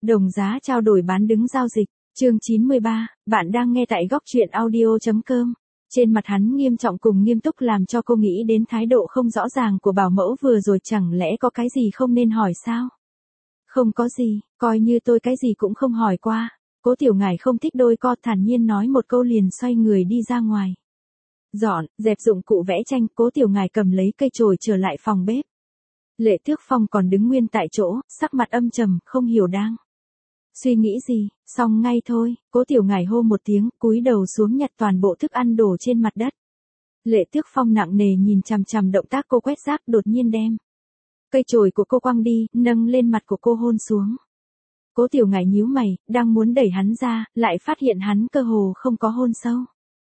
Đồng giá trao đổi bán đứng giao dịch. Chương 93, bạn đang nghe tại góc truyện audio.com. Trên mặt hắn nghiêm trọng cùng nghiêm túc làm cho cô nghĩ đến thái độ không rõ ràng của bảo mẫu vừa rồi, chẳng lẽ có cái gì không nên hỏi sao? Không có gì, coi như tôi cái gì cũng không hỏi qua. Cố Tiểu Ngải không thích đôi co, thản nhiên nói một câu liền xoay người đi ra ngoài. Dọn, dẹp dụng cụ vẽ tranh, Cố Tiểu Ngải cầm lấy cây chổi trở lại phòng bếp. Lệ Tước Phong còn đứng nguyên tại chỗ, sắc mặt âm trầm, không hiểu đang suy nghĩ gì. Xong ngay thôi, Cố Tiểu Ngải hô một tiếng, cúi đầu xuống nhặt toàn bộ thức ăn đổ trên mặt đất. Lệ Tước Phong nặng nề nhìn chằm chằm động tác cô quét rác, đột nhiên đem cây chổi của cô quăng đi, nâng lên mặt của cô hôn xuống. Cố Tiểu Ngải nhíu mày, đang muốn đẩy hắn ra, lại phát hiện hắn cơ hồ không có hôn sâu.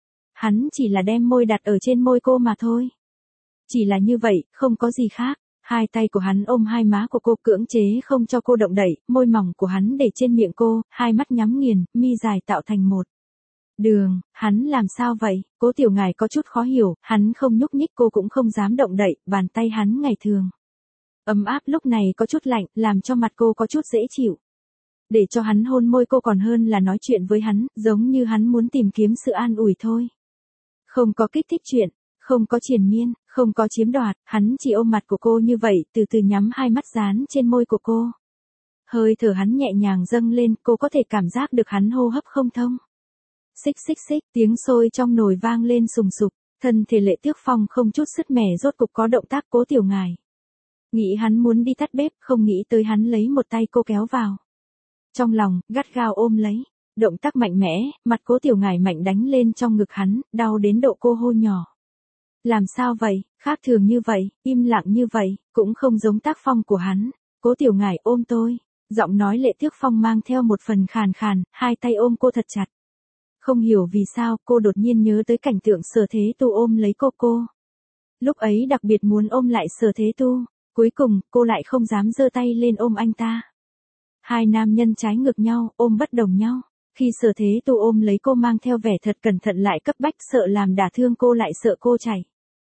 Hắn chỉ là đem môi đặt ở trên môi cô mà thôi. Chỉ là như vậy, không có gì khác. Hai tay của hắn ôm hai má của cô, cưỡng chế không cho cô động đậy, môi mỏng của hắn để trên miệng cô, hai mắt nhắm nghiền, mi dài tạo thành một đường. Hắn làm sao vậy? Cố Tiểu Ngải có chút khó hiểu, hắn không nhúc nhích, cô cũng không dám động đậy, bàn tay hắn ngày thường ấm áp lúc này có chút lạnh, làm cho mặt cô có chút dễ chịu. Để cho hắn hôn môi cô còn hơn là nói chuyện với hắn, giống như hắn muốn tìm kiếm sự an ủi thôi. Không có kích thích chuyện, không có triền miên, không có chiếm đoạt, hắn chỉ ôm mặt của cô như vậy, từ từ nhắm hai mắt dán trên môi của cô. Hơi thở hắn nhẹ nhàng dâng lên, cô có thể cảm giác được hắn hô hấp không thông. Xích xích xích, tiếng sôi trong nồi vang lên sùng sục, thân thể Lệ Tước Phong không chút sứt mẻ rốt cục có động tác. Cố Tiểu Ngải nghĩ hắn muốn đi tắt bếp, không nghĩ tới hắn lấy một tay cô kéo vào trong lòng, gắt gao ôm lấy. Động tác mạnh mẽ, mặt Cố Tiểu Ngải mạnh đánh lên trong ngực hắn, đau đến độ cô hô nhỏ. Làm sao vậy, khác thường như vậy, im lặng như vậy, cũng không giống tác phong của hắn. Cố Tiểu Ngải ôm tôi. Giọng nói Lệ Tước Phong mang theo một phần khàn khàn, hai tay ôm cô thật chặt. Không hiểu vì sao, cô đột nhiên nhớ tới cảnh tượng Sở Thế Tu ôm lấy cô. Lúc ấy đặc biệt muốn ôm lại Sở Thế Tu, cuối cùng, cô lại không dám giơ tay lên ôm anh ta. Hai nam nhân trái ngược nhau, ôm bất đồng nhau. Khi Sở Thế Tu ôm lấy cô mang theo vẻ thật cẩn thận lại cấp bách, sợ làm đả thương cô lại sợ cô chảy.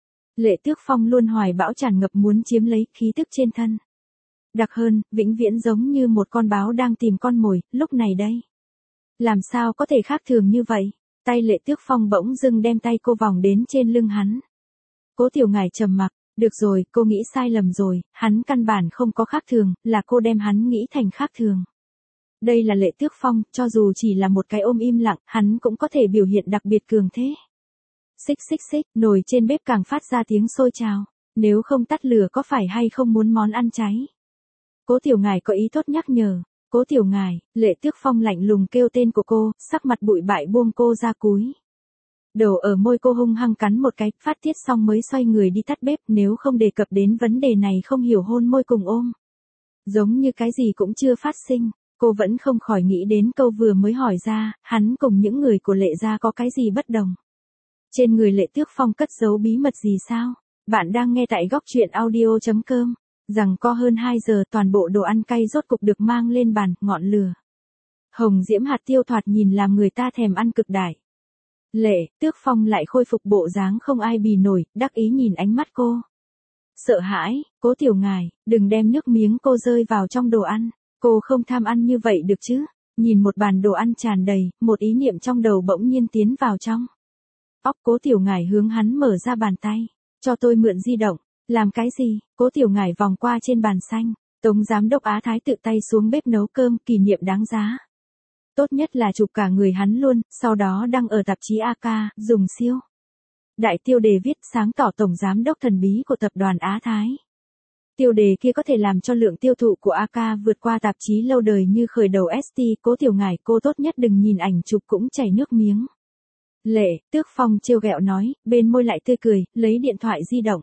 Lệ Tước Phong luôn hoài bão tràn ngập muốn chiếm lấy khí tức trên thân. Đặc hơn, vĩnh viễn giống như một con báo đang tìm con mồi, lúc này đây. Làm sao có thể khác thường như vậy? Tay Lệ Tước Phong bỗng dưng đem tay cô vòng đến trên lưng hắn. Cố Tiểu Ngải trầm mặc, được rồi, cô nghĩ sai lầm rồi, hắn căn bản không có khác thường, là cô đem hắn nghĩ thành khác thường. Đây là Lệ Tước Phong, cho dù chỉ là một cái ôm im lặng, hắn cũng có thể biểu hiện đặc biệt cường thế. Xích xích xích, nồi trên bếp càng phát ra tiếng sôi trào. Nếu không tắt lửa có phải hay không muốn món ăn cháy? Cố Tiểu Ngải có ý tốt nhắc nhở. Cố Tiểu Ngải, Lệ Tước Phong lạnh lùng kêu tên của cô, sắc mặt bụi bại buông cô ra cúi. Đầu ở môi cô hung hăng cắn một cái, phát tiết xong mới xoay người đi tắt bếp, nếu không đề cập đến vấn đề này không hiểu hôn môi cùng ôm. Giống như cái gì cũng chưa phát sinh, cô vẫn không khỏi nghĩ đến câu vừa mới hỏi ra, hắn cùng những người của Lệ gia có cái gì bất đồng. Trên người Lệ Tước Phong cất giấu bí mật gì sao? Bạn đang nghe tại góc truyện audio.com. Rằng co hơn 2 giờ toàn bộ đồ ăn cay rốt cục được mang lên bàn, ngọn lửa hồng diễm hạt tiêu thoạt nhìn làm người ta thèm ăn cực đại. Lệ Tước Phong lại khôi phục bộ dáng không ai bì nổi, đắc ý nhìn ánh mắt cô. Sợ hãi, Cố Tiểu Ngải, đừng đem nước miếng cô rơi vào trong đồ ăn, cô không tham ăn như vậy được chứ. Nhìn một bàn đồ ăn tràn đầy, một ý niệm trong đầu bỗng nhiên tiến vào trong óc Cố Tiểu Ngải, hướng hắn mở ra bàn tay. Cho tôi mượn di động. Làm cái gì? Cố Tiểu Ngải vòng qua trên bàn xanh. Tống giám đốc Á Thái tự tay xuống bếp nấu cơm, kỷ niệm đáng giá. Tốt nhất là chụp cả người hắn luôn, sau đó đăng ở tạp chí AK, dùng siêu đại tiêu đề viết sáng tỏ tổng giám đốc thần bí của tập đoàn Á Thái. Tiêu đề kia có thể làm cho lượng tiêu thụ của AK vượt qua tạp chí lâu đời như khởi đầu ST. Cố Tiểu Ngải, cô tốt nhất đừng nhìn ảnh chụp cũng chảy nước miếng. Lệ Tước Phong trêu ghẹo nói, bên môi lại tươi cười, lấy điện thoại di động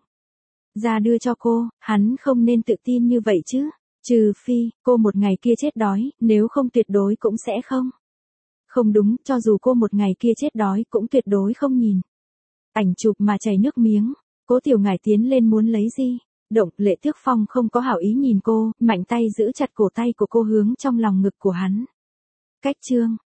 ra đưa cho cô. Hắn không nên tự tin như vậy chứ. Trừ phi, cô một ngày kia chết đói, nếu không tuyệt đối cũng sẽ không. Không đúng, cho dù cô một ngày kia chết đói cũng tuyệt đối không nhìn ảnh chụp mà chảy nước miếng. Cố Tiểu Ngải tiến lên muốn lấy di động, Lệ Tước Phong không có hảo ý nhìn cô, mạnh tay giữ chặt cổ tay của cô hướng trong lòng ngực của hắn. Cách chương